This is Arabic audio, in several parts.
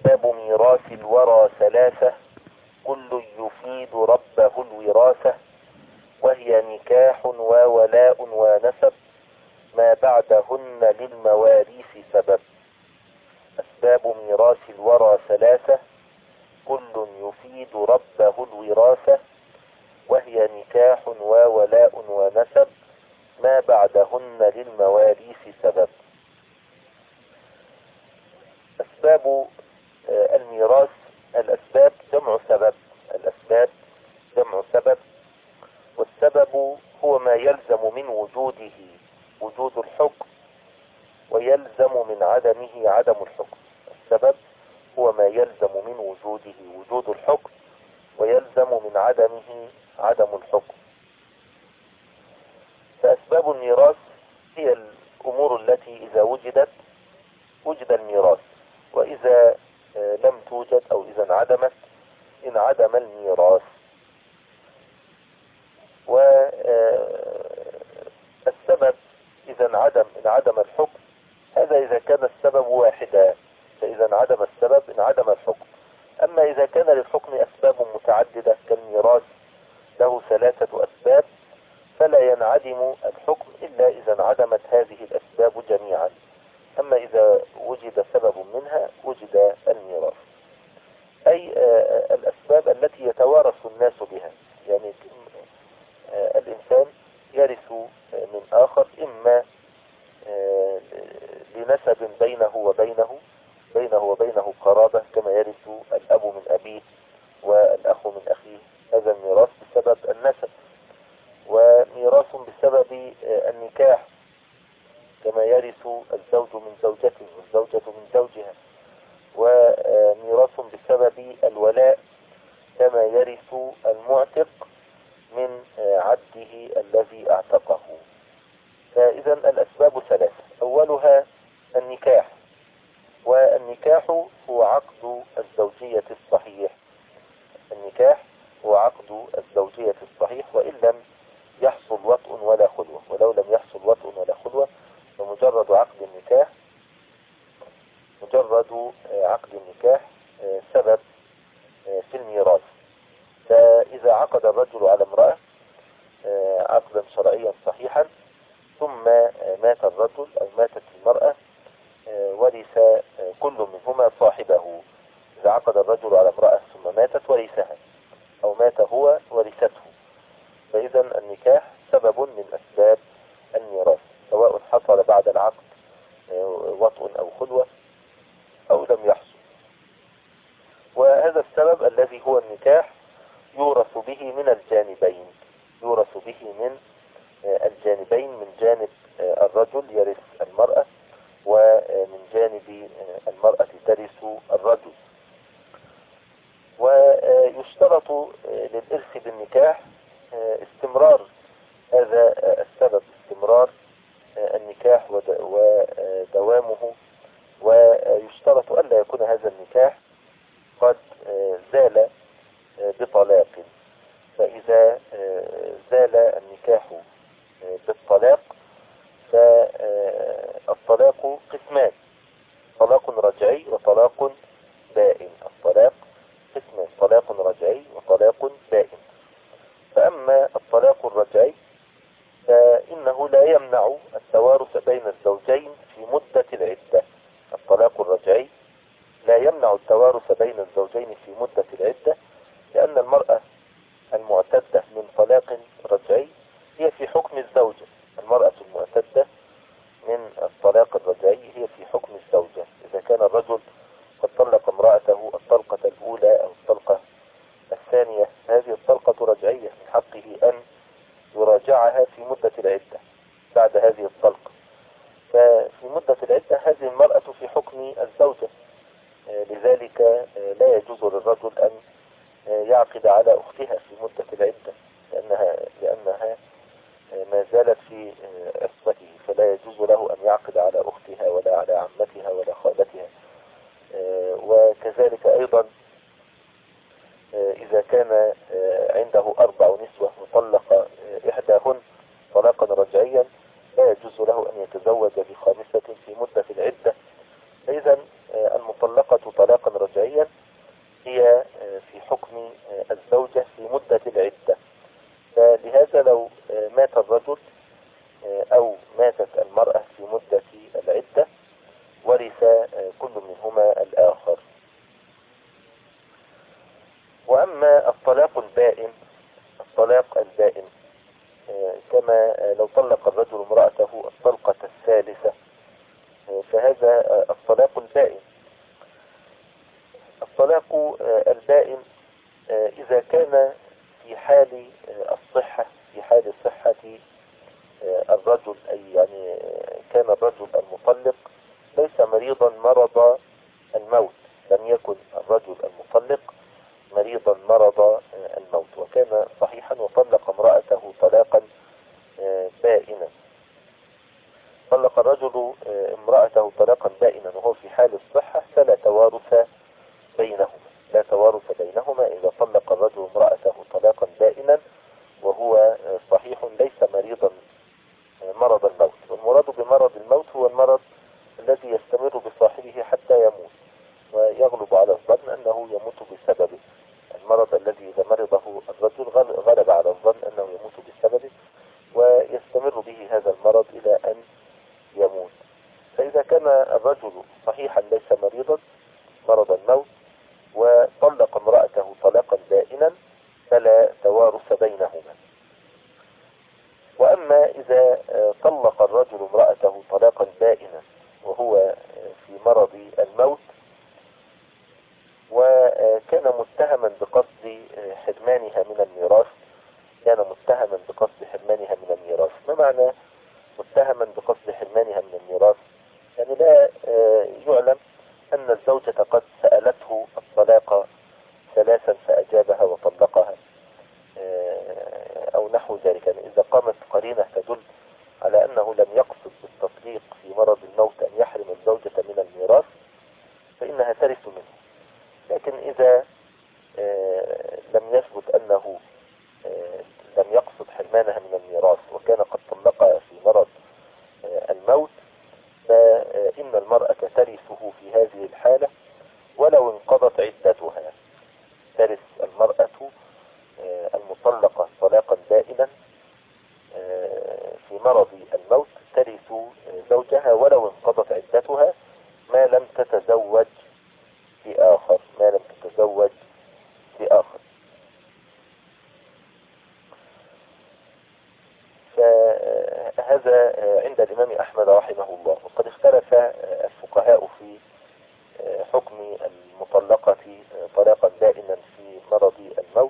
أسباب ميراث الورى ثلاثة، كل يفيد ربه الوراثة، وهي نكاح وولاء ونسب، ما بعدهن للمواريث سبب. أسباب ميراث الورى ثلاثة، كل يفيد ربه الوراثة، وهي نكاح وولاء ونسب، ما بعدهن للمواريث سبب. أسباب الميراث، الأسباب جمع سبب، الأسباب جمع سبب، والسبب هو ما يلزم من وجوده وجود الحكم، ويلزم من عدمه عدم الحكم. السبب هو ما يلزم من وجوده وجود الحكم، ويلزم من عدمه عدم الحكم. فأسباب الميراث هي الأمور التي إذا وجدت وجد الميراث، وإذا لم توجد أو إذا انعدمت انعدم الميراث. والسبب إذا انعدم الحكم، هذا إذا كان السبب واحدا، فإذا انعدم السبب انعدم الحكم. أما إذا كان للحكم أسباب متعددة كالميراث له 3 أسباب، فلا ينعدم الحكم إلا إذا انعدمت هذه الأسباب جميعا. أما إذا وجد سبب منها وجد الميراث، أي الأسباب التي يتوارث الناس بها. يعني الإنسان يرث من آخر، إما لنسب بينه وبينه قرابة، كما يرث الأب من أبيه والأخ من أخيه، هذا الميراث بسبب النسب. وميراث بسبب النكاح، كما يرث الزوج من زوجته والزوجة من زوجها. وميراث بسبب الولاء، كما يرث المعتق من عبده الذي اعتقه. فإذا الأسباب 3، أولها النكاح، والنكاح هو عقد الزوجية الصحيح. النكاح هو عقد الزوجية الصحيح، وإن لم يحصل وطء ولا خلوة. ولو لم يحصل وطء ولا خلوة، فمجرد عقد النكاح، مجرد عقد النكاح سبب في الميراث. فإذا عقد الرجل على امرأة عقدا شرعيا صحيحا، ثم مات الرجل أو ماتت المرأة، ورث كل منهما صاحبه. إذا عقد الرجل على امرأة ثم ماتت ورثها، أو مات هو ورثته. فإذا النكاح سبب من أسباب الميراث، سواء حصل بعد العقد وطء أو خلوة أو لم يحصل. وهذا السبب الذي هو النكاح يورث به من الجانبين، يورث به من الجانبين، من جانب الرجل يرث المرأة، ومن جانب المرأة ترث الرجل. ويشترط للإرث بالنكاح استمرار هذا السبب، استمرار النكاح ودوامه. ويشترط ألا يكون هذا النكاح قد زال بطلاق. فإذا زال النكاح بالطلاق، فالطلاق قسمان: طلاق رجعي وطلاق بائن. الطلاق قسمان: طلاق رجعي وطلاق بائن. فأما الطلاق الرجعي فإنه لا يمنع التوارث بين الزوجين في مدة العدة. الطلاق الرجعي لا يمنع التوارث بين الزوجين في مدة العدة، لأن المرأة المعتدة من طلاق رجعي هي في حكم الزوجة. المرأة المعتدة من الطلاق الرجعي هي في حكم الزوجة. إذا كان الرجل قد طلق امرأته الطلقة الأولى أو الطلقة الثانية، هذه الطلقة رجعية، من حقه أن يراجعها في مدة العدة بعد هذه الطلقة. ففي مدة العدة هذه المرأة في حكم الزوجة، لذلك لا يجوز للرجل أن يعقد على أختها في مدة العدة، لأنها ما زالت في عصمته، فلا يجوز له أن يعقد على أختها ولا على عمتها ولا خالتها. وكذلك أيضا إذا كان عنده 4 نسوة وطلق إحداهن طلاقا رجعيا، لا يجوز له أن يتزوج ب5 في مدة العدة. فإذا المطلقة طلاقا رجعيا رجعيا هي في حكم الزوجة في مدة العدة. فلهذا لو مات الرجل أو ماتت المرأة في مدة العدة ورث كل منهما الآخر. وأما الطلاق البائن، الطلاق البائن كما لو طلق الرجل امرأته الطلقة الثالثة، فهذا الطلاق البائن. الطلاق البائن إذا كان في حال الصحة، في حال صحة الرجل، أي يعني كان الرجل المطلق ليس مريضا مرض الموت، لم يكن الرجل المطلق مريضا مرض الموت وكان صحيحا وطلق امرأته طلاقا بائنا. طلق الرجل امرأته طلاقا بائنا وهو في حال الصحة فلا توارث بينهما، لا توارث بينهما إذا طلق الرجل امرأته طلاقا بائنا وهو صحيح ليس مريضا مرض الموت. والمراد بمرض الموت هو المرض الذي يستمر بصاحبه حتى يموت، ويغلب على الظن أنه يموت بسببه. المرض الذي إذا مرضه الرجل غلب على الظن أنه يموت بسببه ويستمر به هذا المرض إلى أن يموت. فإذا كان الرجل صحيحا ليس مريضا مرض الموت وطلق امرأته طلاقا بائنا فلا توارث بينهما. وأما إذا طلق الرجل امرأته طلاقا بائنا وهو في مرض الموت وكان متهما بقصد حرمانها من الميراث، كان متهما بقصد حرمانها من الميراث. ما معنى متهما بقصد حرمانها من الميراث؟ يعني لا يعلم أن الزوجة قد سألته الطلاق ثلاثا فأجابها وطلقها أو نحو ذلك. يعني إذا قامت قرينة تدل على أنه لم يقصد بالتطليق في مرض الموت أن يحرم الزوجة من الميراث فإنها ترث منه. لكن إذا لم يثبت أنه لم يقصد حرمانها من الميراث وكان قد طلقها في مرض الموت فإن المرأة ترثه في هذه الحالة ولو انقضت عدتها. ترث المرأة المطلقة طلاقا بائنا في مرض الموت ترث زوجها ولو انقضت عدتها ما لم تتزوج بآخر، ما لم تتزوج بآخر. فهذا عند الإمام أحمد رحمه الله. وقد اختلف الفقهاء في حكم المطلقة طلاقا بائنا في مرض الموت.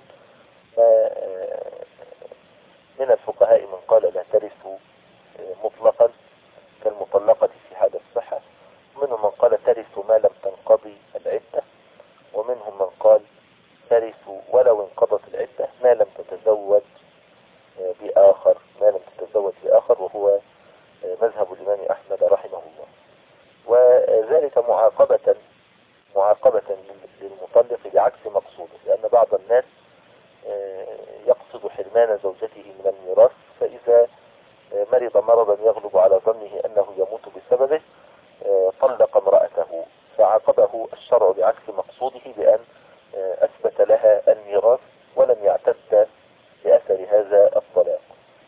من الفقهاء من قال لا ترث مطلقا كالمطلقة في حال الصحة، ومنهم من قال ترث ما لم تنقضي العدة، ومنهم من قال ترث ولو انقضت العدة ما لم تتزوج بآخر، ما لم تتزوج بآخر، وهو مذهب الإمام أحمد رحمه الله. وذلك معاقبة للمطلق بعكس مقصوده، لأن بعض الناس يقصد حرمان زوجته من الميراث، فإذا مرض مرضا يغلب على ظنه أنه يموت بسببه طلق امرأته، فعاقبه الشرع بعكس مقصوده بأن أثبت لها الميراث ولم يعتد بأثر هذا الطلاق.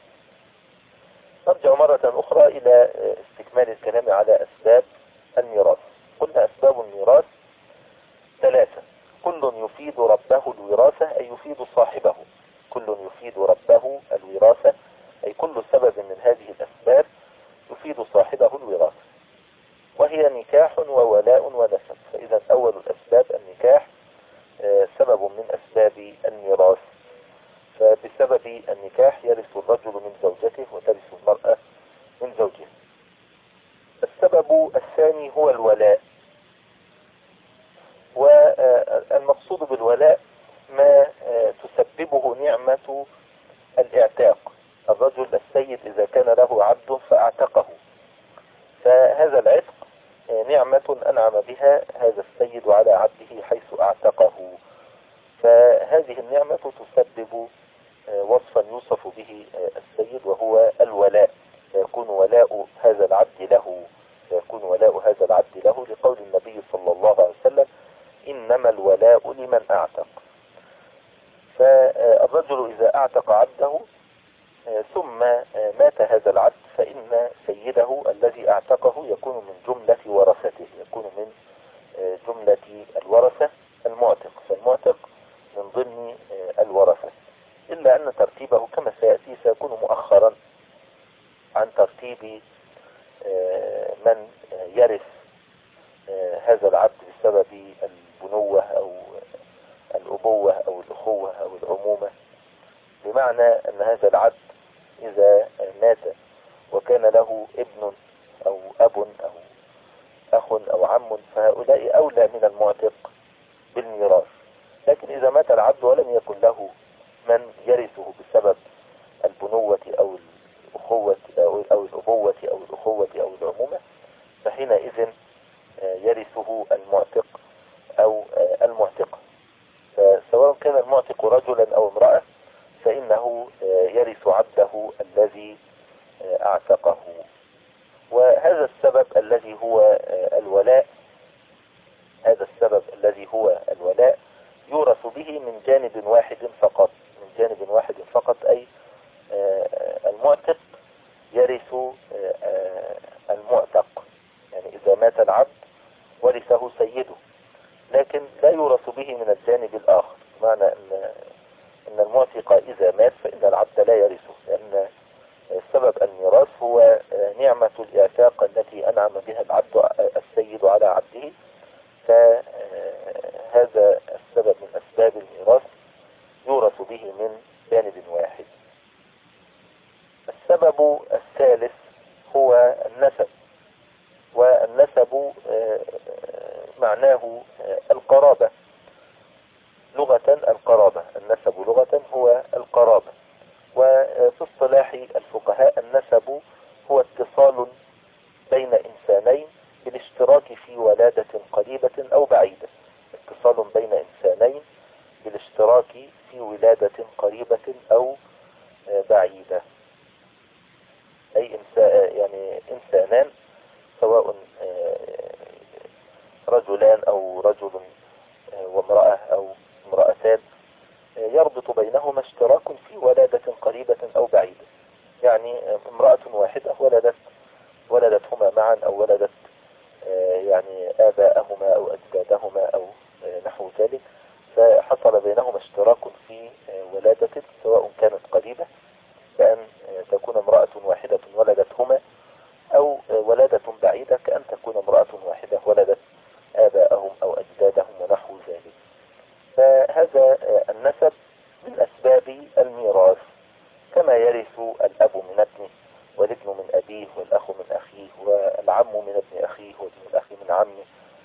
نرجع مرة أخرى إلى استكمال الكلام على أسباب الميراث. قلنا أسباب الميراث ثلاثة: كل يفيد ربه الوراثة أي يفيد صاحبه، كل يفيد ربه الوراثة أي كل سبب من هذه الأسباب يفيد صاحبه الوراثة، وهي نكاح وولاء ونسب. فإذا أول الأسباب النكاح سبب من أسباب الميراث، فبسبب النكاح يرث الرجل من زوجته وترث المرأة من زوجها. السبب الثاني هو الولاء، والمقصود بالولاء ما تسببه نعمة الاعتاق. الرجل السيد إذا كان له عبد فاعتقه، فهذا العتق نعمة أنعم بها هذا السيد على عبده حيث اعتقه، فهذه النعمة تسبب وصفا يوصف به السيد وهو الولاء، فيكون ولاء هذا العبد له، فيكون ولاء هذا العبد له لقول النبي صلى الله عليه وسلم: إن إنما الولاء لمن أعتق. فالرجل إذا أعتق عبده ثم مات هذا العبد، فإن سيده الذي أعتقه يكون من جملة ورثته، يكون من جملة الورثة المعتق، فالمعتق من ضمن الورثة، إلا أن ترتيبه كما سيأتي سيكون مؤخرا عن ترتيب من يرث هذا العبد بسبب البنوة أو الأبوة أو الأخوة أو العمومة. بمعنى أن هذا العبد إذا مات وكان له ابن أو أب أو أخ أو عم، فهؤلاء أولى من المعتق بالميراث. لكن إذا مات العبد ولم يكن له من يرثه بسبب البنوة أو الأخوة أو الأبوة أو الأخوة أو العمومة، فحينئذ يرثه المعتق أو المعتقة. فسواء كان المعتق رجلا أو امرأة فإنه يرث عبده الذي أعتقه. وهذا السبب الذي هو الولاء، هذا السبب الذي هو الولاء يورث به من جانب واحد فقط، من جانب واحد فقط، أي المعتق يرث المعتق. يعني إذا مات العبد ورثه سيده، لكن لا يورث به من الجانب الآخر. معنى أن المعتق إذا مات فإن العبد لا يرثه، لأن سبب الميراث هو نعمة الإعتاق التي أنعم بها العبد السيد على عبده، فهذا السبب من أسباب الميراث يورث به من جانب واحد. السبب الثالث هو النسب، والنسب معناه القرابة لغة. القرابة، النسب لغة هو القرابة. وفي اصطلاح الفقهاء النسب هو اتصال بين إنسانين بالاشتراك في ولادة قريبة أو بعيدة، اتصال بين إنسانين بالاشتراك في ولادة قريبة أو بعيدة. أي يعني إنسانان سواء رجلان أو رجل وامرأة أو امرأتان يربط بينهما اشتراك في ولادة قريبة أو بعيدة. يعني امرأة واحدة ولدتهما معا أو ولدت يعني آباءهما أو أجدادهما أو نحو ذلك، فحصل بينهما اشتراك في ولادة سواء كانت قريبة كأن تكون امرأة واحدة ولدتهما، أو ولادة بعيدة كأن تكون امرأة واحدة ولدت آباءهم أو أجدادهم ونحو ذلك. فهذا النسب من أسباب الميراث، كما يرث الأب من ابنه والابن من أبيه والأخ من أخيه والعم من ابن أخيه وابن الأخ من عمه،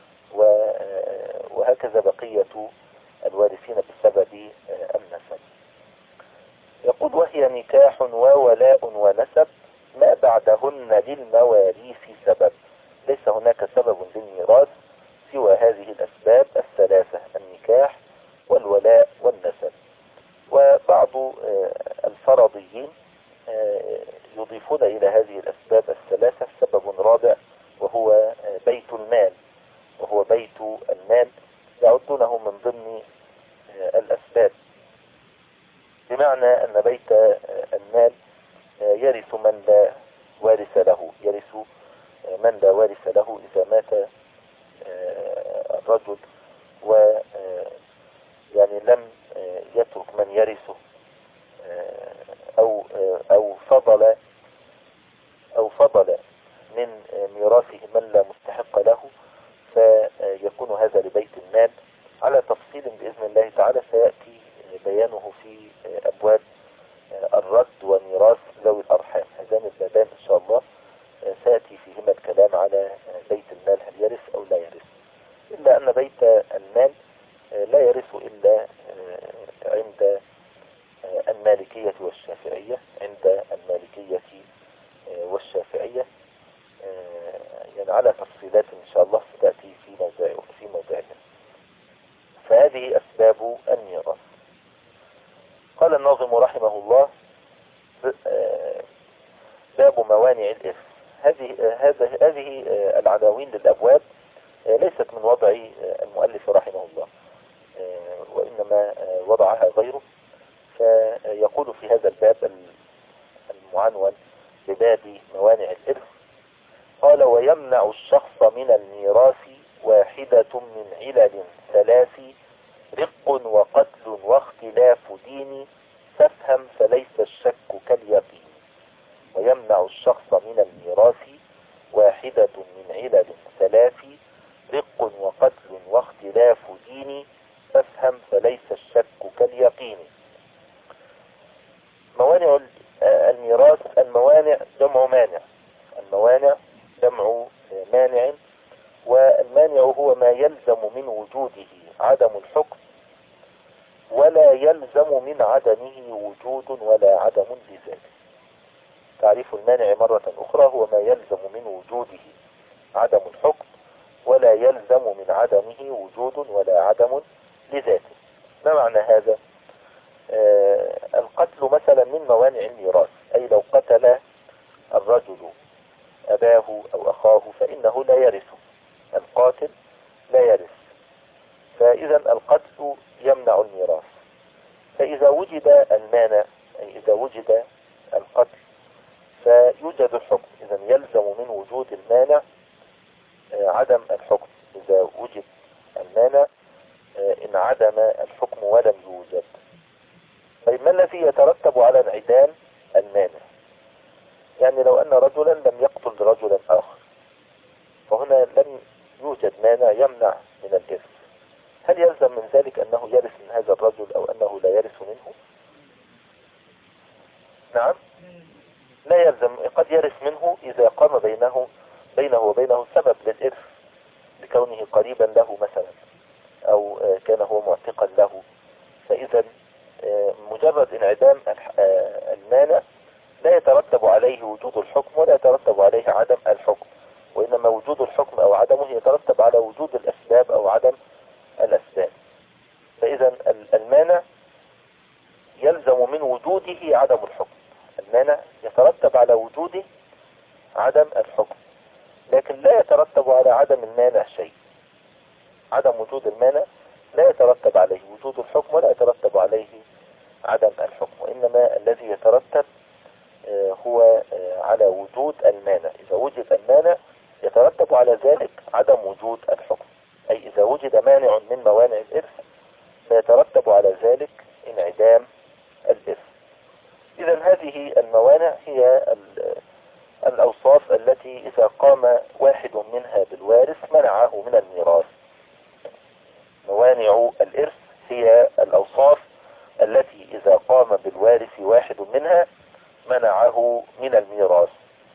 وهكذا بقية الوارثين بسبب النسب. يقول: وهي نكاح وولاء ونسب ما بعدهن للمواريث سبب. ليس هناك سبب للميراث سوى هذه الأسباب الثلاثة: النكاح والولاء والنسب. وبعض الفرضيين يضيفون إلى هذه الأسباب الثلاثة سبب رابع، وهو بيت المال، وهو بيت المال يعدونه من ضمن الأسباب، بمعنى أن بيت المال يرث من لا وارث له، يرث من لا وارث له إذا مات الرجل و يعني لم يترك من يرثه أو فضل من ميراثه من لا مستحق له، فيكون هذا لبيت المال على تفصيل بإذن الله تعالى سيأتي بيانه في أبواب الرد وميراث ذوي الأرحام. هذان البابان إن شاء الله سيأتي فيهما الكلام على بيت المال هل يرث أو لا يرث، إلا أن بيت المال لا يرث إلا عند المالكية والشافعية، عند المالكية والشافعية يعني على تفصيلات إن شاء الله ستأتي في موضعها. فهذه أسباب الميراث. قال الناظم رحمه الله: باب موانع الإرث. هذه العناوين للأبواب ليست من وضع المؤلف رحمه الله، وضعها غيره. فيقول في هذا الباب المعنون بباب موانع الإرث، قال: ويمنع الشخص من الميراث واحدة من علل ثلاث: رق وقتل واختلاف دين، فافهم فليس الشك كاليقين. ويمنع الشخص من الميراث واحدة من علل ثلاث: رق وقتل واختلاف دين، فافهم فليس الشك كاليقين. موانع الميراث، الموانع جمع مانع، الموانع جمع مانع، والمانع هو ما يلزم من وجوده عدم الحكم ولا يلزم من عدمه وجود ولا عدم لذاته. تعريف المانع مرة أخرى هو ما يلزم من وجوده عدم الحكم ولا يلزم من عدمه وجود ولا عدم لذاته. ما معنى هذا؟ القتل مثلا من موانع الميراث، أي لو قتل الرجل أباه أو أخاه فإنه لا يرث، القاتل لا يرث، فإذا القتل يمنع الميراث. فإذا وجد المانع، أي إذا وجد القتل، فيوجد الحكم. إذا يلزم من وجود المانع عدم الحكم. إذا وجد المانع انعدم الحكم ولم يوجد. طيب ما الذي يترتب على انعدام المانع؟ يعني لو أن رجلا لم يقتل رجلا آخر، فهنا لم يوجد مانع يمنع من الإرث. هل يلزم من ذلك أنه يرث من هذا الرجل أو أنه لا يرث منه؟ نعم، لا يلزم. قد يرث منه إذا قام بينه وبينه سبب للإرث، لكونه قريبا له مثلا، أو كان هو معتقا له. فإذا مجرد انعدام المانع لا يترتب عليه وجود الحكم ولا يترتب عليه عدم الحكم، وإنما وجود الحكم أو عدمه يترتب على وجود الأسباب أو عدم الأسباب. فإذا المانع يلزم من وجوده عدم الحكم، المانع يترتب على وجوده عدم الحكم، لكن لا يترتب على عدم المانع شيء. عدم وجود المانع لا يترتب عليه وجود الحكم ولا يترتب عليه عدم الحكم، وإنما الذي يترتب هو على وجود المانع. إذا وجد المانع يترتب على ذلك عدم وجود الحكم، أي إذا وجد مانع من موانع الإرث فيترتب على ذلك انعدام الإرث. إذا هذه الموانع هي الأوصاف التي إذا قام واحد منها بالوارث منعه من الميراث. موانع الإرث هي الأوصاف التي إذا قام بالوارث واحد منها منعه من الميراث.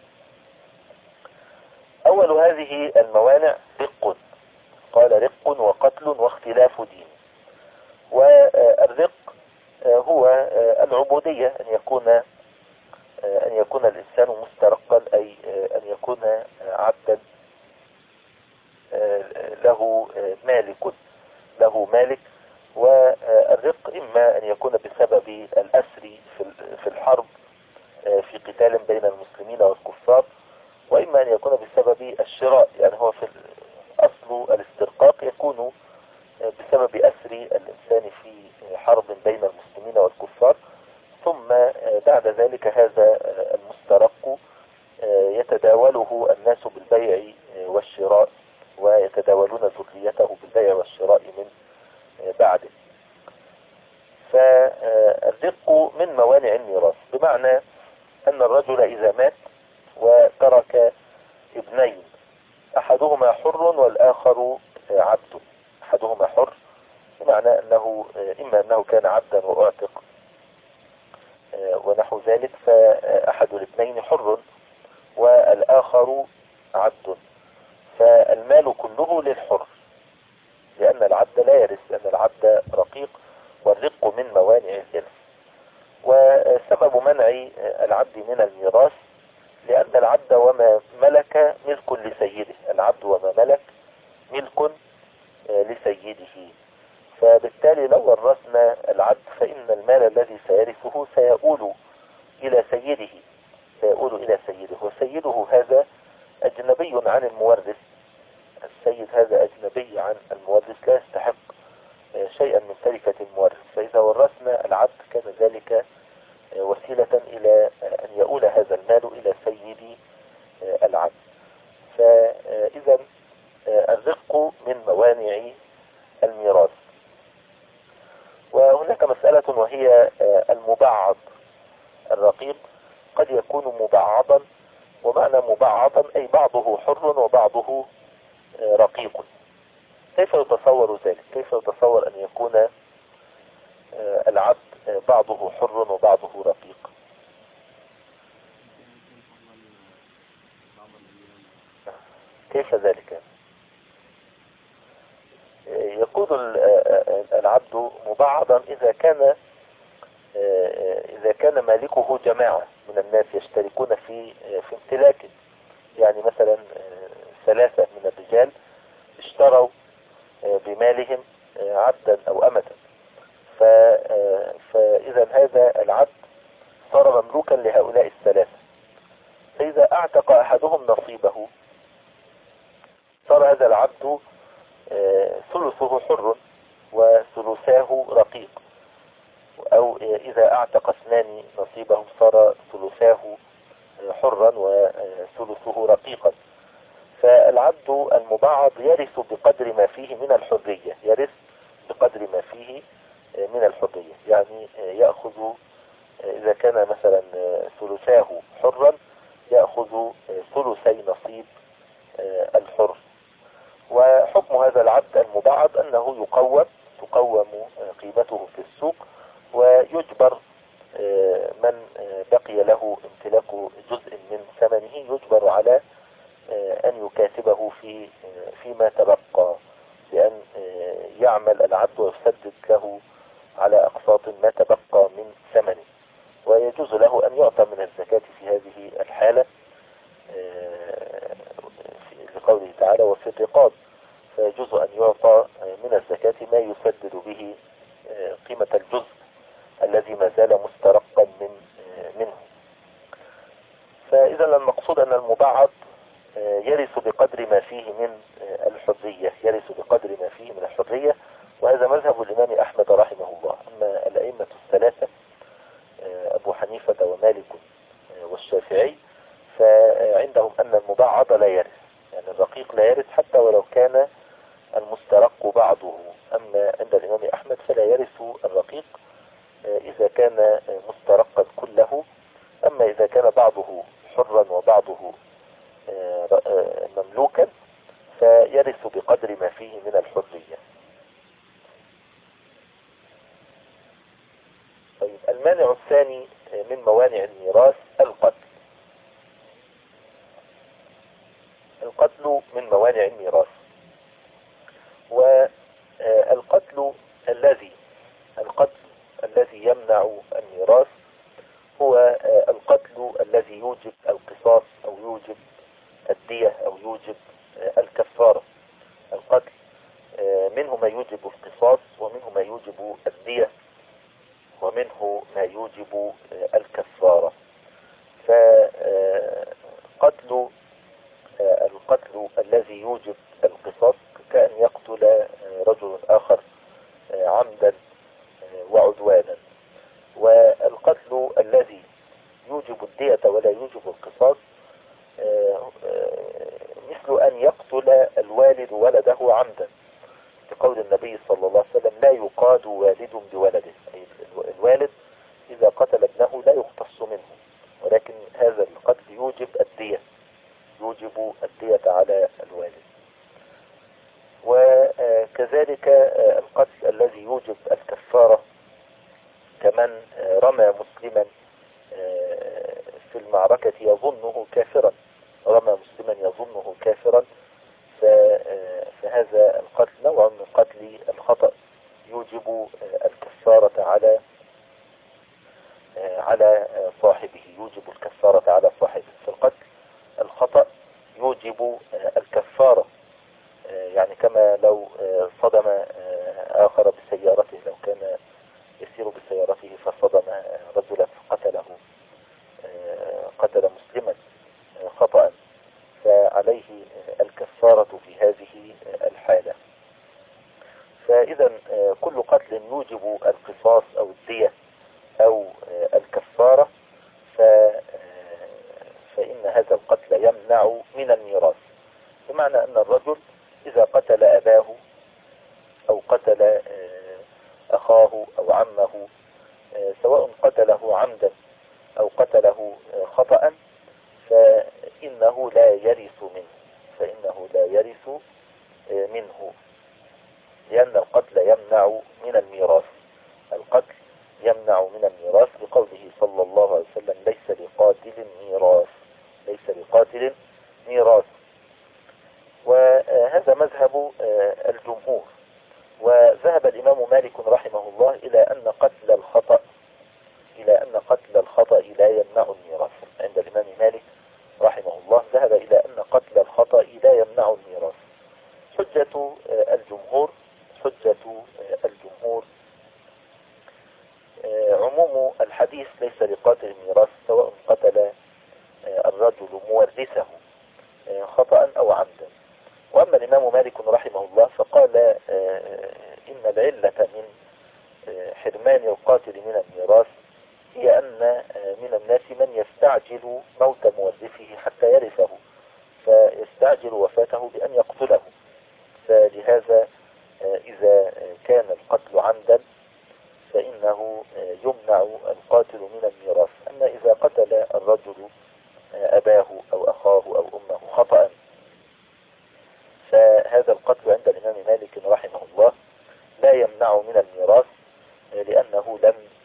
أول هذه الموانع رق، قال: رق وقتل واختلاف دين. والرق هو العبودية، أن يكون الإنسان مسترقا، أي أن يكون عبدا له مالك. والرق إما أن يكون بسبب الأسر في الحرب في قتال بين المسلمين والكفار، وإما أن يكون بسبب الشراء، يعني هو في أصل الاسترقاق يكون بسبب أسر الإنسان في حرب بين المسلمين والكفار، ثم بعد ذلك هذا المسترق يتداوله الناس بالبيع والشراء، ويتداولون ذريته بالبيع والشراء من بعده. فالرق من موانع الميراث، بمعنى أن الرجل إذا مات وترك ابنين، أحدهما حر والآخر عبد. أحدهما حر بمعنى أنه إما أنه كان عبدا وأعتق ونحو ذلك، فأحد الابنين حر والآخر عبد، فالمال كله للحر، لأن العبد لا يرث، لأن العبد رقيق، والرق من موانع الإرث. وسبب منع العبد من الميراث لأن العبد وما ملك ملك لسيده، العبد وما ملك ملك لسيده. فبالتالي لو ورثنا العبد فإن المال الذي سيرثه سيؤول إلى سيده، وسيده هذا أجنبي عن المورث. السيد هذا أجنبي عن المورث، لا يستحق شيئا من تركة المورث، فإذا العبد كان ذلك وسيلة إلى أن يؤول هذا المال إلى سيد العبد. فإذا الرق من موانع الميراث. وهناك مسألة وهي المبعض. الرقيق قد يكون مبعضا، ومعنى مبعضا أي بعضه حر وبعضه رقيق. كيف يتصور ذلك؟ كيف يتصور أن يكون العبد بعضه حر وبعضه رقيق؟ كيف ذلك؟ يكون العبد مبعضا إذا كان مالكه جماعة من الناس يشتركون في امتلاكه. يعني مثلا 3 من الرجال اشتروا بمالهم عبدا أو أمة، فإذا هذا العبد صار مملوكا لهؤلاء ال3. فإذا اعتق أحدهم نصيبه صار هذا العبد ثلثه حر وثلثاه رقيق. أو إذا اعتق 2 نصيبهم صار ثلثاه حرا وثلثه رقيقا. فالعبد المبعض يرث بقدر ما فيه من الحرية، يرث بقدر ما فيه من الحرية. يعني يأخذ إذا كان مثلا ثلثاه حرا يأخذ ثلثي نصيب الحر. وحكم هذا العبد المبعض أنه تقوم قيمته في السوق، ويجبر من بقي له امتلاك جزء من ثمنه يجبر على أن يكاتبه فيما تبقى، بأن يعمل العبد ويسدد له على أقساط ما تبقى من ثمنه. ويجوز له أن يعطى من الزكاة في هذه الحالة لقوله تعالى وفي الرقاب، فيجوز أن يعطى من الزكاة ما يسدد به قيمة الجزء الذي ما زال مسترقا منه. فإذا المقصود أن المبعض يرث بقدر ما فيه من الحرية، يرث بقدر ما فيه من الحرية. وهذا مذهب الإمام أحمد رحمه الله. أما الأئمة ال3 أبو حنيفة ومالك والشافعي فعندهم أن المبعض لا يرث، يعني الرقيق لا يرث حتى ولو كان المسترق بعضه. أما عند الإمام أحمد فلا يرث الرقيق إذا كان مسترقا كله. أما إذا كان بعضه حرا وبعضه مملوكا فيرث بقدر ما فيه من الحرية. طيب، المانع الثاني من موانع الميراث القتل. القتل من موانع الميراث. والقتل الذي يمنع الميراث هو القتل الذي يوجب القصاص أو يوجب الدية أو يوجب الكفارة. القتل منه ما يوجب القصاص، ومنه ما يوجب الدية، ومنه ما يوجب الكفارة. القتل الذي يوجب القصاص كأن يقتل رجل آخر عمدا وعدوانا. والقتل الذي يوجب الدية ولا يوجب القصاص مثل أن يقتل الوالد ولده عمدا، بقول النبي صلى الله عليه وسلم لا يقاد والد بولده. أي الوالد إذا قتل ابنه لا يقتص منه، ولكن هذا القتل يوجب الدية، يوجب الدية على الوالد. وكذلك القتل الذي يوجب الكفارة كمن رمى مسلما في المعركة يظنه كافرا، رمى مسلما يظنه كافرا، فهذا القتل نوع من قتل الخطأ يوجب الكفارة على صاحبه، يوجب الكفارة على صاحبه. فالقتل الخطأ يوجب الكفارة، يعني كما لو صدم آخر بسيارته، لو كان يسير بسيارته فصدم رجلا فقتله، قتل مسلما خطأ، فعليه الكفارة في هذه الحالة. فإذا كل قتل يوجب القصاص أو الدية أو الكفارة فإن هذا القتل يمنع من الميراث. بمعنى أن الرجل إذا قتل أباه أو قتل أخاه أو عمه، سواء قتله عمدا أو قتله خطأ، فإنه لا يرث منه، منه، لأن القتل يمنع من الميراث. القتل يمنع من الميراث لقوله صلى الله عليه وسلم: ليس لقاتل ميراث. وهذا مذهب الجمهور. وذهب الإمام مالك رحمه الله إلى أن قتل الخطأ لا يمنع الميراث. عند الإمام مالك رحمه الله ذهب إلى أن قتل الخطأ لا يمنع الميراث. حجة الجمهور عموم الحديث: ليس لقاتل الميراث سواء قتل الرجل مورثه خطأ أو عمدا. وأما الإمام مالك رحمه الله فقال إن العلة من حرمان القاتل من الميراث هي أن من الناس من يستعجل موت مورثه حتى يرثه، فيستعجل وفاته بأن يقتله. فلهذا إذا كان القتل عمدا فإنه يمنع القاتل من الميراث. أما إذا قتل الرجل أباه أو أخاه أو أمه خطأ، فهذا القتل عند الإمام مالك رحمه الله لا يمنع من الميراث، لأنه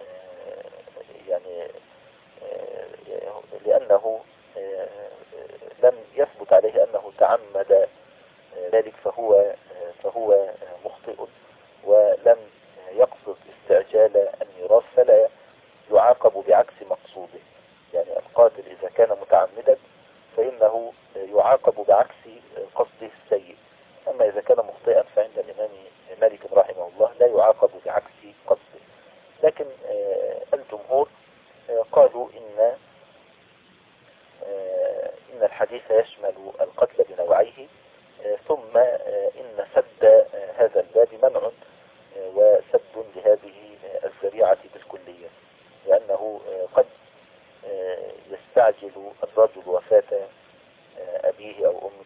لم يثبت عليه أنه تعمد ذلك، فهو مخطئ ولم يقصد استعجال الميراث، فلا يعاقب بعكس مقصوده. يعني القاتل إذا كان متعمدا فإنه يعاقب بعكس قصده السيء. أما إذا كان مخطئا فعند الإمام مالك رحمه الله لا يعاقب بعكس قصده. لكن الجمهور قالوا إن الحديث يشمل القتل بنوعيه، ثم إن سد هذا الباب منع وسد لهذه الذريعة بالكلية، لأنه قد يستعجل الرجل وفاة أبيه أو أمه،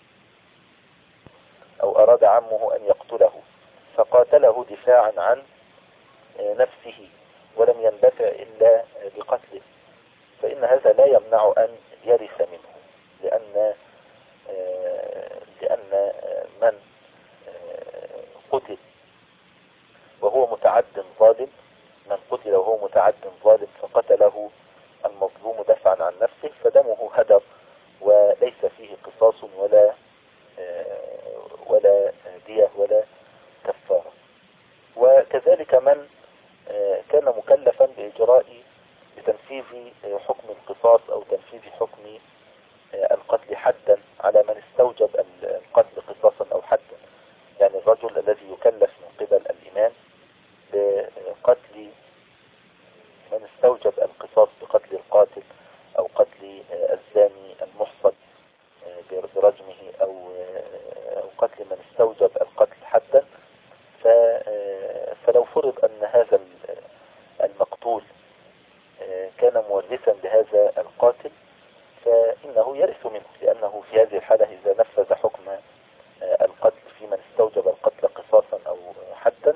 أو أراد عمه أن يقتله فقاتله دفاعا عن نفسه ولم يندفع إلا بقتله، فإن هذا لا يمنع أن يرث منه، لأن من قتل وهو متعد ظالم، فقتله المظلوم دفعا عن نفسه فدمه هدر وليس فيه قصاص ولا دية ولا كفارة. وكذلك من كان مكلفا بتنفيذ حكم القصاص أو تنفيذ حكم القتل حدا على من استوجب القتل قصاصا أو حدا. يعني الرجل الذي يكلف من قبل الإمام بقتل من استوجب القصاص بقتل القاتل أو قتل الزاني المحصن برجمه أو قتل من استوجب القتل حدا، فلو فرض أن هذا المقتول كان مورثا لهذا القاتل فإنه يرث منه، لأنه في هذه الحالة إذا نفذ حكم القتل في من استوجب القتل قصاصا أو حدا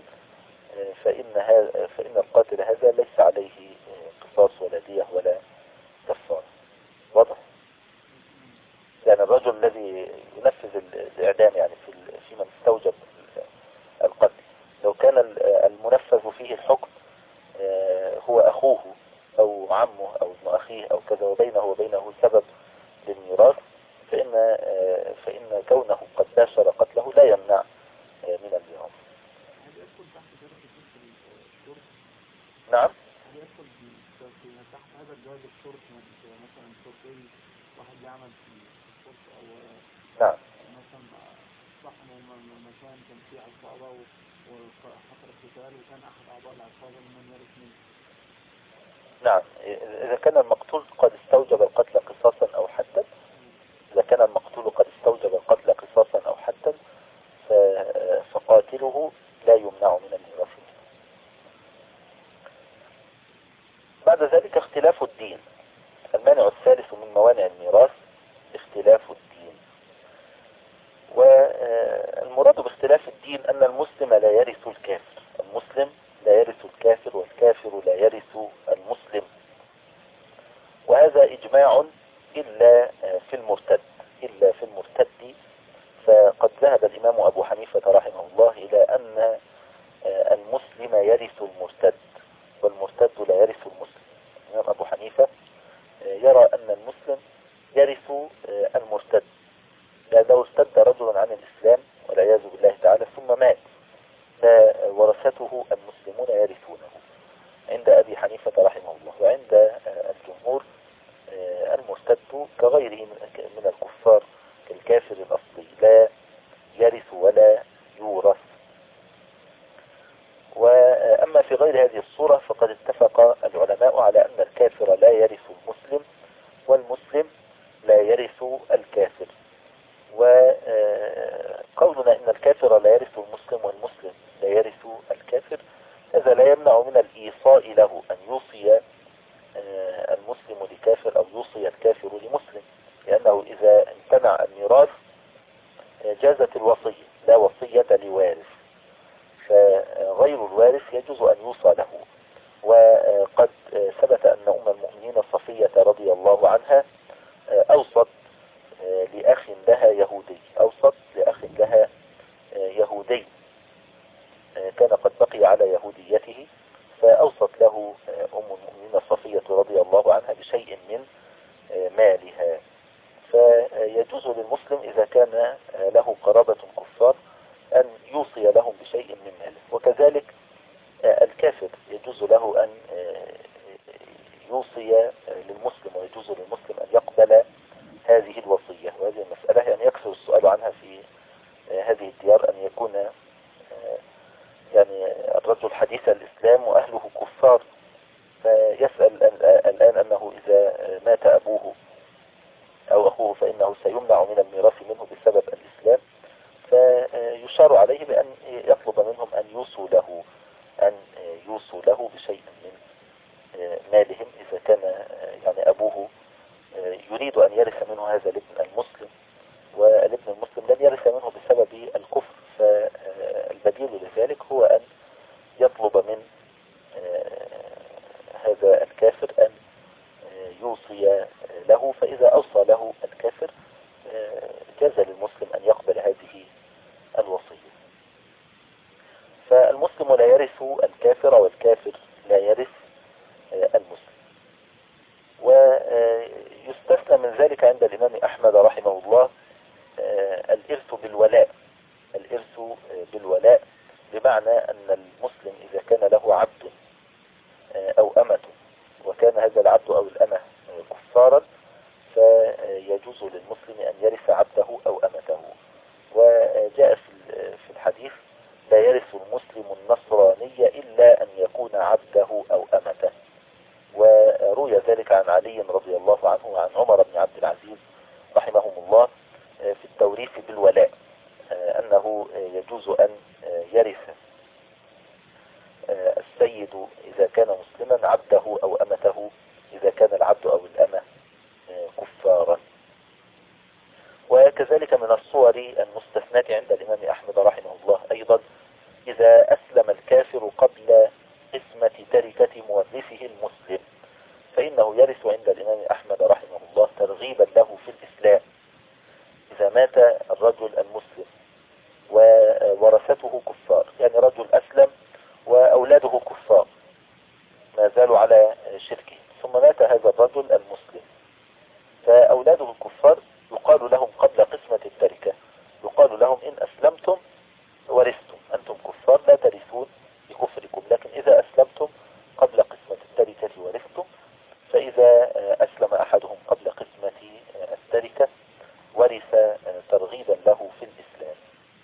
فإن القاتل هذا ليس عليه قصاص ولا دية ولا كفارة. واضح؟ يعني الرجل الذي ينفذ الإعدام يعني في من استوجب القتل، لو كان المنفذ فيه الحكم هو أخوه أو عمه أو ابن أخيه أو كذا وبينه سبب للميراث، فإن كونه قد باشر قتله لا يمنع من الميراث. نعم. تحت هذا الجواز الشرط مثلا شرطي واحد يعمل في الشرطة أو نعم مثلا صاحبه مكان كان فيه عصابة وحصل القتال وكان أحد أعضاء العصابة من يرث منه. نعم، إذا كان المقتول قد استوجب القتل قصاصا أو حدا، فقاتله لا يمنع من الميراث. المسلم لا يرث الكافر، المسلم لا يرث الكافر، والكافر لا يرث المسلم. وهذا إجماع إلا في المرتد، إلا في المرتد. فقد ذهب الإمام أبو حنيفة رحمه الله إلى أن المسلم يرث المرتد، والمرتد لا يرث المسلم. الإمام أبو حنيفة يرى أن المسلم يرث المرتد، لو ارتد رجل عن الإسلام والعياذ بالله تعالى ثم مات، فورثته المسلمون يرثونه عند أبي حنيفة رحمه الله. وعند الجمهور المرتد كغيره من الكفار كالكافر الأصلي لا يرث ولا يورث. وأما في غير هذه الصورة فقد اتفق العلماء على أن الكافر لا يرث المسلم، والمسلم لا يرث الكافر. وقولنا إن الكافر لا يرث المسلم والمسلم لا يرث الكافر، هذا لا يمنع من الإيصاء له أن يوصي المسلم لكافر أو يوصي الكافر لمسلم، لأنه إذا امتنع الميراث جازت الوصية، لا وصية لوارث، فغير الوارث يجوز أن يوصى له. وقد ثبت أن أم المؤمنين صفية رضي الله عنها أوصت لأخ لها يهودي، أوصت لأخ لها يهودي كان قد بقي على يهوديته، فأوصت له أم المؤمنين صفية رضي الله عنها بشيء من مالها. فيجوز للمسلم إذا كان له قرابة كفار أن يوصي لهم بشيء من ماله، وكذلك الكافر يجوز له أن يوصي للمسلم، ويجوز للمسلم أن يقبل هذه الوصية. وهذه المسألة يعني يكثر السؤال عنها في هذه الديار، أن يكون يعني الرجل حديث الإسلام وأهله كفار، فيسأل الآن أنه إذا مات أبوه أو أخوه فإنه سيمنع من الميراث منه بسبب الإسلام، فيشار عليه بأن يطلب منهم أن يوصوا له بشيء من مالهم إذا كان يعني أبوه يريد أن يرث منه هذا الابن المسلم، والابن المسلم لن يرث منه بسبب الكفر، فالبديل لذلك هو أن يطلب من هذا الكافر أن يوصي له، فإذا أوصى له الكافر جاز للمسلم أن يقبل هذه الوصية. فالمسلم لا يرث الكافر، والكافر لا يرث المسلم. ويستثنى من ذلك عند الإمام أحمد رحمه الله الإرث بالولاء، الإرث بالولاء، بمعنى أن المسلم إذا كان له عبد أو أمة، وكان هذا العبد أو الأمة كفارا، فيجوز للمسلم أن يرث عبده أو أمته. وجاء في الحديث لا يرث المسلم النصراني إلا أن يكون عبده أو أمته. وروي ذلك عن علي رضي الله عنه وعن عمر بن عبد العزيز رحمهم الله في التوريث بالولاء، أنه يجوز أن يرث السيد إذا كان مسلما عبده أو أمته إذا كان العبد أو الأمة كفارا. وكذلك من الصور المستثناة عند الإمام أحمد رحمه الله أيضا إذا أسلم الكافر قبل قسمة تركة مورثه المسلم، فإنه يرث عند الإمام أحمد رحمه الله ترغيبا له في الإسلام. إذا مات الرجل المسلم وورثته كفار، يعني رجل أسلم وأولاده كفار ما زالوا على شركه، ثم مات هذا الرجل المسلم، فأولاده الكفار يقال لهم قبل قسمة التركة، يقال لهم إن أسلمتم ورثتم، أنتم كفار لا ترثون بكفركم، لكن إذا أسلمتم قبل قسمة التركة ورثتم. فإذا أسلم أحدهم قبل قسمة التركة ورث ترغيبا له في الإسلام.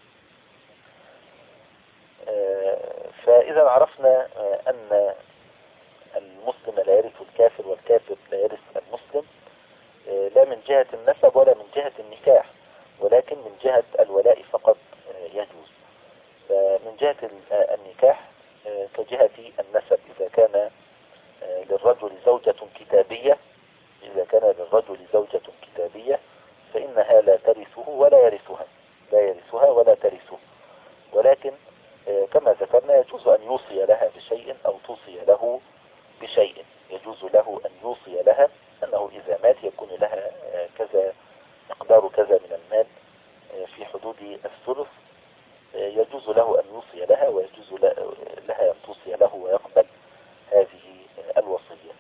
فإذا عرفنا أن المسلم لا يرث الكافر والكافر لا يرث المسلم، لا من جهة النسب ولا من جهة النكاح، ولكن من جهة الولاء فقط يجوز. فمن جهة النكاح كجهة النسب، إذا كان للرجل زوجة كتابية، إذا كان للرجل زوجة كتابية فإنها لا ترثه ولا يرثها، لا يرثها ولا ترثه. ولكن كما ذكرنا يجوز أن يوصي لها بشيء أو توصي له بشيء. يجوز له أن يوصي لها أنه إذا مات يكون لها كذا مقدار كذا من المال في حدود الثلث. يجوز له أن يوصي لها ويجوز لها أن توصي له ويقبل هذه الوصية.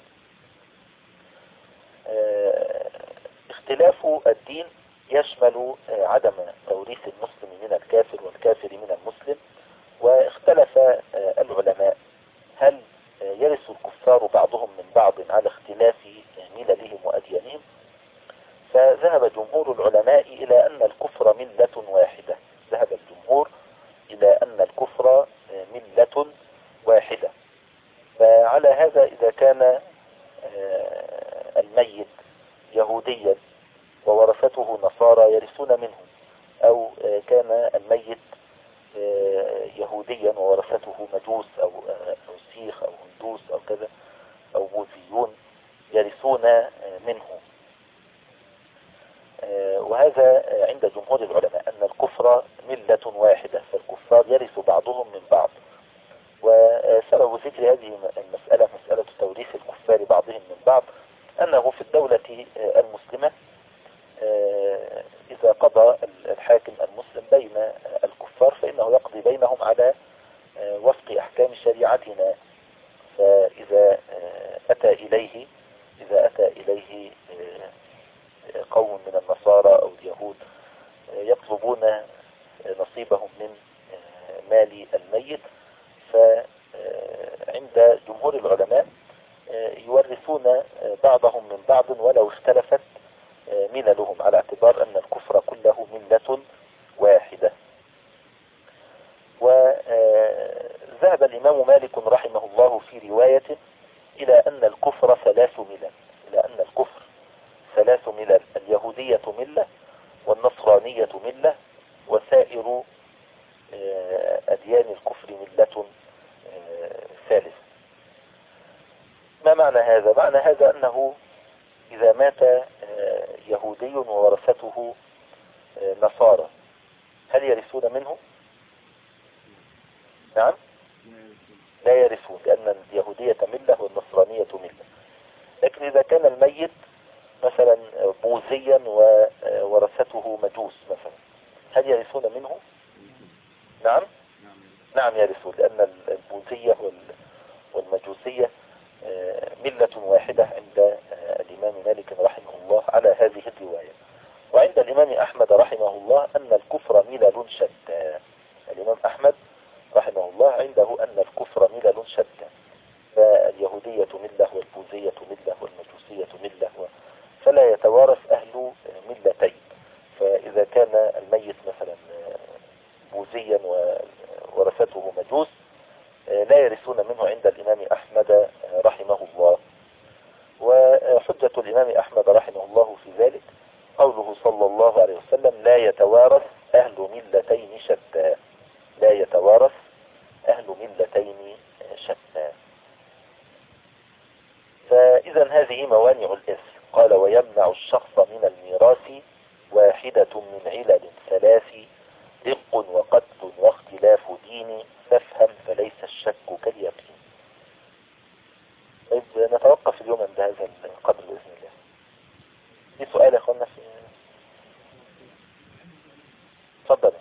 اختلاف الدين يشمل عدم توريث المسلم من الكافر والكافر من المسلم. واختلف العلماء هل يرث الكفار بعضهم من بعض على اختلاف مللهم وأديانهم. فذهب جمهور العلماء إلى أن الكفر ملة واحدة. ذهب الجمهور إلى أن الكفر ملة واحدة. فعلى هذا إذا كان الميت يهوديا وورثته نصارى يرثون منه، أو كان الميت يهوديا وورثته مجوس أو سيخ أو هندوس أو كذا أو بوذيون يرثون منه. وهذا عند جمهور العلماء أن الكفر ملة واحدة، فالكفار يرث بعضهم من بعض. وسبب ذكر هذه المسألة مسألة توريث الكفار بعضهم من بعض أنه في الدولة المسلمة إذا قضى الحاكم المسلم بين الكفار فإنه يقضي بينهم على وفق أحكام شريعتنا. فإذا أتى إليه قوم من النصارى أو اليهود يطلبون نصيبهم من مال الميت، فعند جمهور العلماء يورثون بعضهم من بعض ولو اختلفت مللهم، على اعتبار أن الكفر كله ملة واحدة. وذهب الإمام مالك رحمه الله في رواية إلى أن الكفر ثلاث ملل، اليهودية ملة والنصرانية ملة وسائر أديان الكفر ملة ثالث. ما معنى هذا؟ معنى هذا أنه إذا مات يهودي وورثته نصارى هل يرثون منه؟ نعم، لا يرثون، لأن اليهودية ملة والنصرانية ملة. لكن إذا كان الميت مثلا بوذيا وورثته مجوس مثلا هل يرثون منه؟ نعم يرثون، لأن البوذية والمجوسية ملة واحدة عند الإمام مالك رحمه الله على هذه الرواية. وعند الإمام أحمد رحمه الله أن الكفر ملل شتى. الإمام أحمد رحمه الله عنده أن الكفر ملل شتى، فاليهودية ملة والبوذية ملة والمجوسية ملة، فلا يتوارث أهل ملتين. فإذا كان الميت مثلا بوذيا وورثته مجوس لا يرثون منه عند الإمام أحمد رحمه الله. وحجة الإمام أحمد رحمه الله في ذلك قوله صلى الله عليه وسلم لا يتوارث أهل ملتين شتى، لا يتوارث أهل ملتين شتى. فإذا هذه موانع الإرث. قال ويمنع الشخص من الميراث واحدة من علل ثلاث دق وقتل واختلاف دين فافهم فليس الشك كاليقين. طيب نتوقف اليوم عند هذا القدر بإذن الله. في سؤال يا أخوانا؟ تفضل.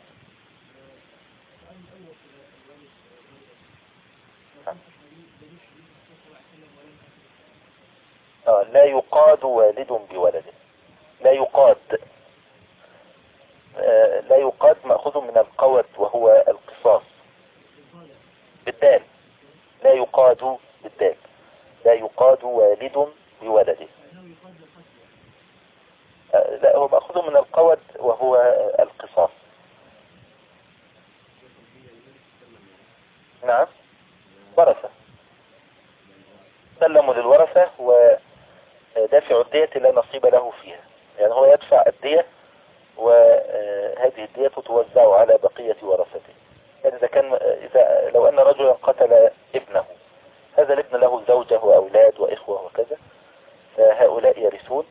لا يقاد والد بولده. لا يقاد مأخوذ من القود وهو القصاص بالدال. لا يقاد بالدال، لا يقاد والد بولده. لا، هو مأخوذ من القود وهو القصاص. نعم، ورثة، سلموا للورثة ودافع الدية لا نصيب له فيها. يعني هو يدفع الدية وهذه الدية توزع على بقية ورثته. يعني إذا لو أن رجلا قتل ابنه، هذا الابن له زوجة وأولاد وإخوة وكذا، فهؤلاء يرثون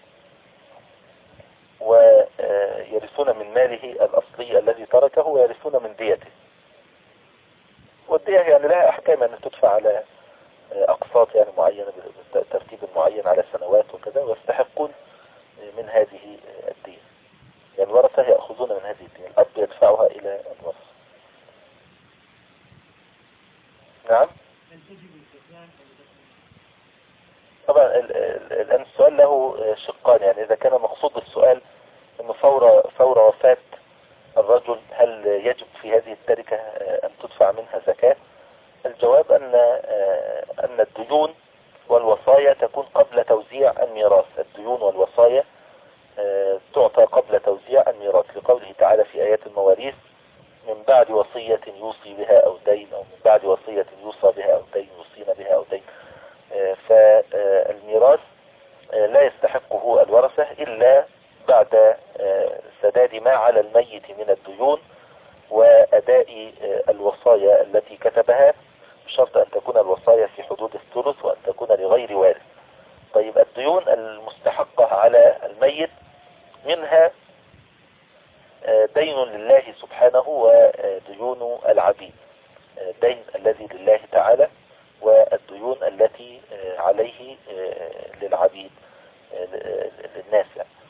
ويرثون من ماله الأصلي الذي تركه ويرثون من ديته. والدية يعني لها احكام ان تدفع على اقساط يعني معينة بترتيب معين على سنوات وكذا، ويستحقون من هذه الدية. يعني الورثة يأخذون من هذه الدية، الأب يدفعها إلى الورثة. نعم. طبعا الآن السؤال له شقان، يعني إذا كان مقصود السؤال أنه فور وفاة الرجل هل يجب في هذه التركة أن تدفع منها زكاة؟ الجواب أن الديون والوصايا تكون قبل توزيع الميراث. الديون والوصايا تعطى قبل توزيع الميراث، لقوله تعالى في آيات المواريث: من بعد وصية يوصي بها أو دين، أو من بعد وصية يوصى بها أو دين يوصين بها أو دين. فالميراث لا يستحقه الورثة إلا بعد سداد ما على الميت من الديون وأداء الوصايا التي كتبها، بشرط أن تكون الوصايا في حدود الثلث وأن تكون لغير وارث. طيب الديون المستحقة على الميت منها دين لله سبحانه وديون العبيد، الدين الذي لله تعالى والديون التي عليه للعبيد للناس.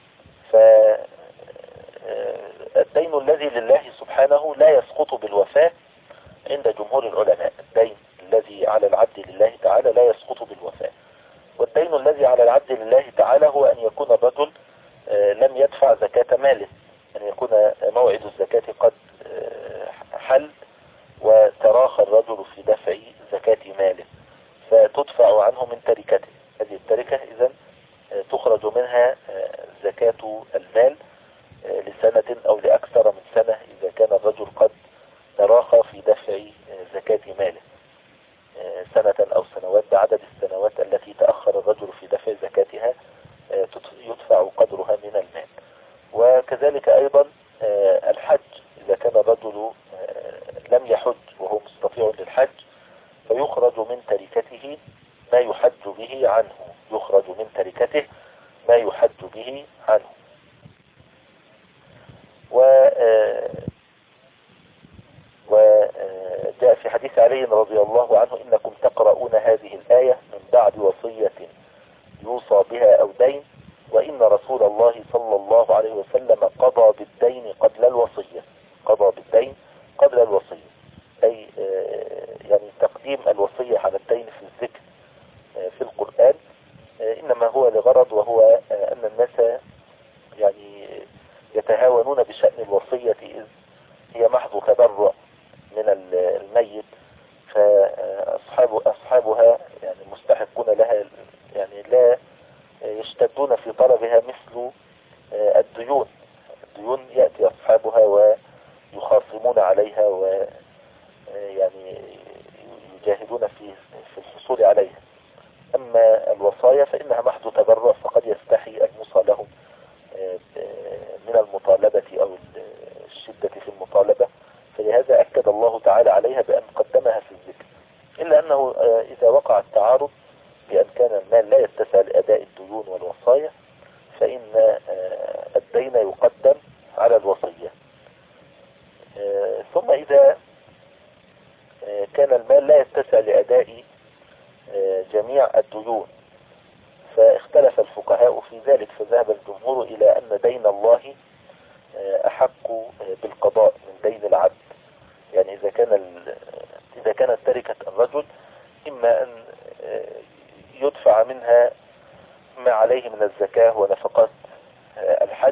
فالدين الذي لله سبحانه لا يسقط بالوفاة عند جمهور العلماء. الدين الذي على العبد لله تعالى لا يسقط بالوفاة. والدين الذي على العبد لله تعالى هو أن يكون الرجل لم يدفع زكاة ماله، أن يكون موعد الزكاة قد حل وتراخى الرجل في دفع زكاة ماله، فتدفع عنه من تركته. هذه التركة إذن تخرج منها زكاة المال لسنة أو لأكثر من سنة، إذا كان الرجل قد تراخى في دفع زكاة ماله سنة أو سنوات، بعدد السنوات التي تأخر الرجل في دفع زكاتها يدفع قدرها من المال. وكذلك أيضا الحج، إذا كان الرجل لم يحج وهو مستطيع للحج فيخرج من تركته ما يحج به عنه، يخرج من تركته ما يحج به عنه. وجاء في حديث علي رضي الله عنه: إنكم تقرؤون هذه الآية من بعد وصية يوصى بها أو دين، وإن رسول الله صلى الله عليه وسلم قضى بالدين قبل الوصية. قضى بالدين قبل الوصية، أي يعني تقديم الوصية على الدين في الذكر في القرآن إنما هو لغرض، وهو أن الناس يعني يتهاونون بشأن الوصية، إذ هي محض تبرع من الميت، فأصحابها يعني مستحقون لها، يعني لا يشتدون في طلبها مثل الديون. الديون يأتي أصحابها ويخاصمون عليها ويعني يجاهدون في الحصول عليها. أما الوصايا فإنها محض تبرع، فقد يستحي الموصى لهم من المطالبة أو الشدة في المطالبة، فلهذا أكد الله تعالى عليها بأن قدمها في الذكر. إلا أنه إذا وقع التعارض بأن كان المال لا يتسع لأداء الديون والوصايا، فإن الدين يقدم على الوصية. ثم إذا كان المال لا يتسع لأداء جميع الديون فاختلف الفقهاء في ذلك، فذهب الجمهور إلى أن دين الله أحق بالقضاء من دين العبد. يعني إذا كانت تركة الرجل إما أن يدفع منها ما عليه من الزكاة ونفقات الحج،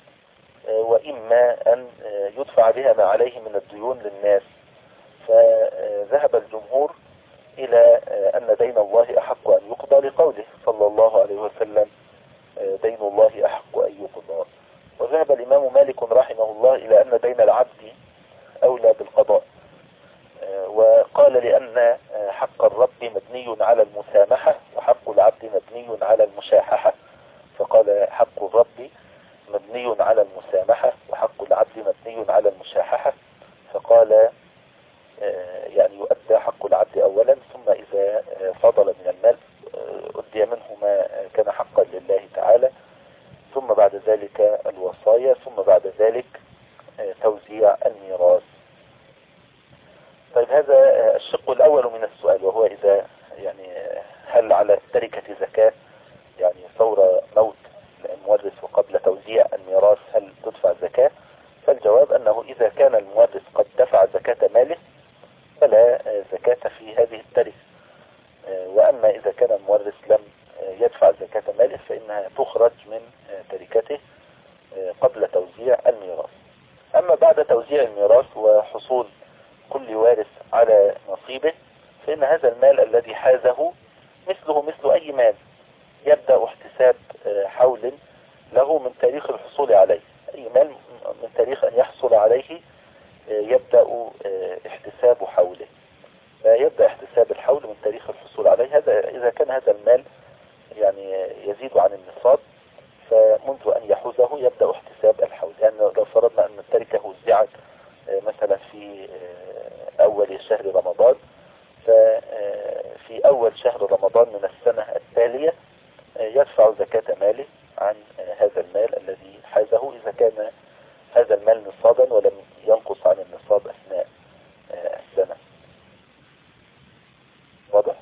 وإما أن يدفع بها ما عليه من الديون للناس، فذهب الجمهور إلى أن دين الله أحق أن يقضى، لقوله صلى الله عليه وسلم: دين الله أحق أن يقضى. وذهب الإمام مالك رحمه الله إلى أن دين العبد أولى بالقضاء، وقال لأن حق الرب مبني على المسامحة وحق العبد مبني على المشاححة، فقال حق الرب مبني على المسامحة وحق العبد مبني على المشاححة، فقال يعني يؤدى حق العبد أولا، ثم إذا فضل من المال أدي منه ما كان حقا لله تعالى، ثم بعد ذلك الوصايا، ثم بعد ذلك توزيع الميراث. طيب طيب هذا الشق الأول من السؤال، وهو إذا يعني هل على التركة زكاة يعني فور موت المورث وقبل توزيع الميراث هل تدفع زكاة؟ فالجواب أنه إذا كان المورث قد دفع زكاة ماله فلا زكاة في هذه التركة، وأما إذا كان المورث لم يدفع زكاة ماله فإنها تخرج من تركته قبل توزيع الميراث. أما بعد توزيع الميراث وحصول كل وارث على نصيبه فإن هذا المال الذي حازه مثله مثل أي مال، يبدأ احتساب حول له من تاريخ الحصول عليه. أي مال من تاريخ أن يحصل عليه يبدأ احتساب حوله، يبدأ احتساب الحول من تاريخ الحصول عليه. هذا إذا كان هذا المال يعني يزيد عن النصاب فمنذ أن يحوزه يبدأ احتساب الحول. يعني لو فرضنا أن التركة وزعت مثلا في أول شهر رمضان، ففي أول شهر رمضان من السنة التالية يدفع زكاة ماله عن هذا المال الذي حازه إذا كان هذا المال نصابا ولم ينقص عن النصاب أثناء السنة. واضح؟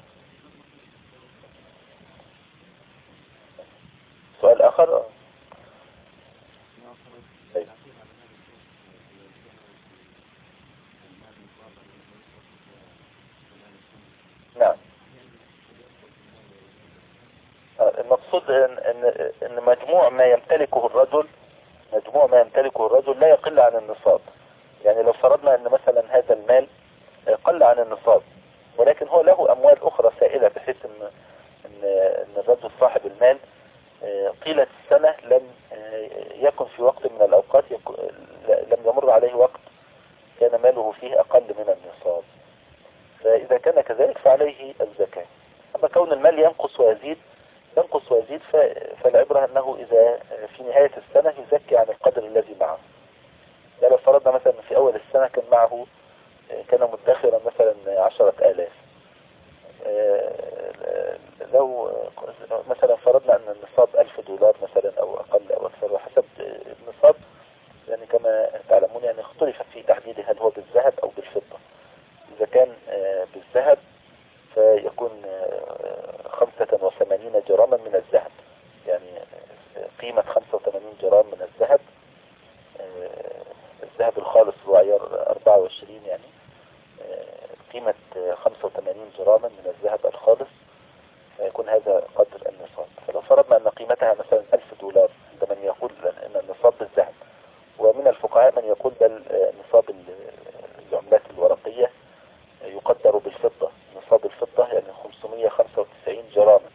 سؤال آخر؟ نعم. المقصود ان مجموع ما يمتلكه الرجل لا يقل عن النصاب. يعني لو فرضنا ان مثلا هذا المال قل عن النصاب ولكن هو له اموال اخرى سائلة، بحيث ان الرجل صاحب المال طيلة السنة لم يكن في وقت من الاوقات لم يمر عليه وقت كان ماله فيه اقل من النصاب، فاذا كان كذلك فعليه الزكاة. اما كون المال ينقص ويزيد فالعبرة أنه إذا في نهاية السنة يزكي عن القدر الذي معه. يعني لو فرضنا مثلا في أول السنة كان مدخرا مثلا 10,000، لو مثلا فرضنا أن النصاب $1,000 مثلا أو أقل أو أكثر وحسب النصاب، يعني كما تعلمون يعني اختلف في تحديده هل هو بالذهب أو بالفضة. إذا كان بالذهب فيكون 85 جراما من الذهب، يعني قيمة 85 جرام من الذهب، الذهب الخالص هو عيار 24، يعني قيمة 85 جراما من الذهب الخالص فيكون هذا قدر النصاب. فلو فرضنا أن قيمتها مثلا $1,000 عند من يقول أن النصاب بالذهب، ومن الفقهاء من يقول بل نصاب العملات الورقية يقدر بالفضة. نصاب الفضة يعني 595 جراما،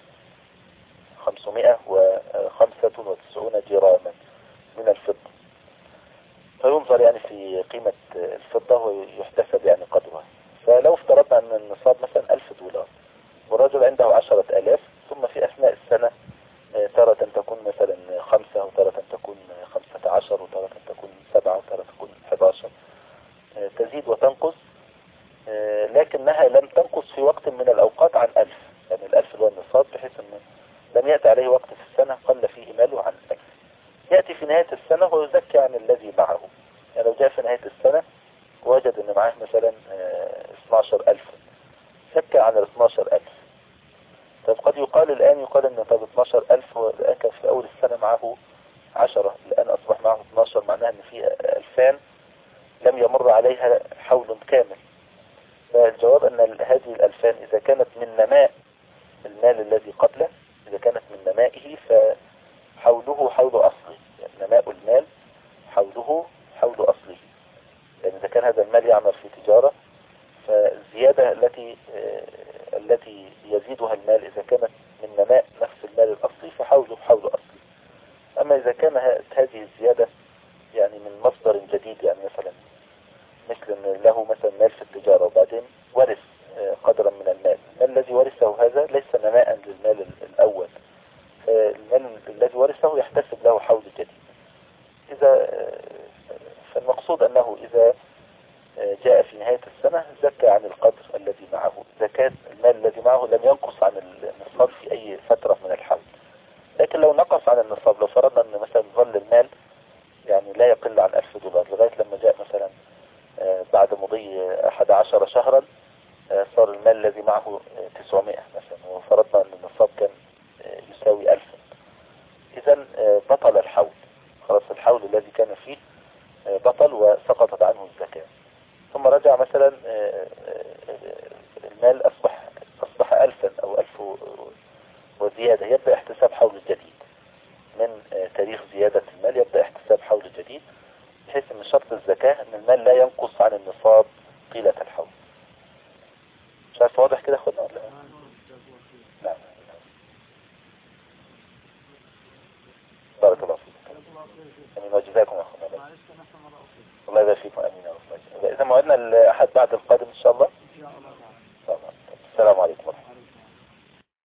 595 جراما من الفضة، فينظر يعني في قيمة الفضة ويحتسب يعني قدرها. فلو افترضنا أن النصاب مثلا $1,000 والرجل عنده 10,000، ثم في أثناء السنة تارة تكون مثلا 5 وتارة تكون 15 وتارة تكون 7 وتارة تكون 11، تزيد وتنقص، لكنها لم تنقص في وقت من الأوقات عن 1000. يعني 1000 هو النصاب، بحيث أنه لم يأتي عليه وقت في السنة قل فيه ماله عن 1000. يأتي في نهاية السنة ويزكي عن الذي معه. يعني لو جاء في نهاية السنة ووجد أن معه مثلا 12,000، زكى عن 12,000. طب قد يقال الآن أن طب 12,000 والآن كان في أول السنة معه 10، الآن أصبح معه 12، معناها أن في 2000 لم يمر عليها حول كامل. فالجواب أن هذه 2000 إذا كانت من نماء المال الذي قبله، إذا كانت من نمائه فحوله حول أصله، يعني نماء المال حوله حول أصله. يعني إذا كان هذا المال يعمل في تجارة فالزيادة التي يزيدها المال إذا كانت من نماء نفس المال الأصلي فحوله حول أصله. أما إذا كان هذه الزيادة يعني من مصدر جديد، يعني مثلا مثل أن له مثلا مال في التجارة وبعدين ورث قدرا من المال الذي ورثه هذا ليس نماء للمال الأول، المال الذي ورثه يحتسب له حول جديد. فالمقصود أنه إذا جاء في نهاية السنة زكى عن القدر الذي معه، زكاة المال الذي معه لم ينقص عن النصاب في أي فترة من الحول. لكن لو نقص عن النصاب، لو فرضنا أن مثلا ظل المال يعني لا يقل عن $1,000 لغاية لما جاء مثلا بعد مضي 11 شهرا المال الذي معه 900 مثلا، وفرضنا أن النصاب كان يساوي 1000. إذا بطل الحول، خلاص الحول الذي كان فيه بطل وسقطت عنه الزكاة. ثم رجع مثلا المال أصبح 1000 أو 1000 وزيادة، يبدأ احتساب حول جديد من تاريخ زيادة المال، يبدأ احتساب حول جديد، بحيث ان شرط الزكاة ان المال لا ينقص عن النصاب طيلة الحول. مش عارف واضح كده خدنا ولا لا؟ نعم. بارك الله فيك. امين وجزاكم الله خيرا. الله يبارك فيكم. امين يا رب. اذا موعدنا الاحد بعد القادم ان شاء الله. السلام عليكم ورحمة الله.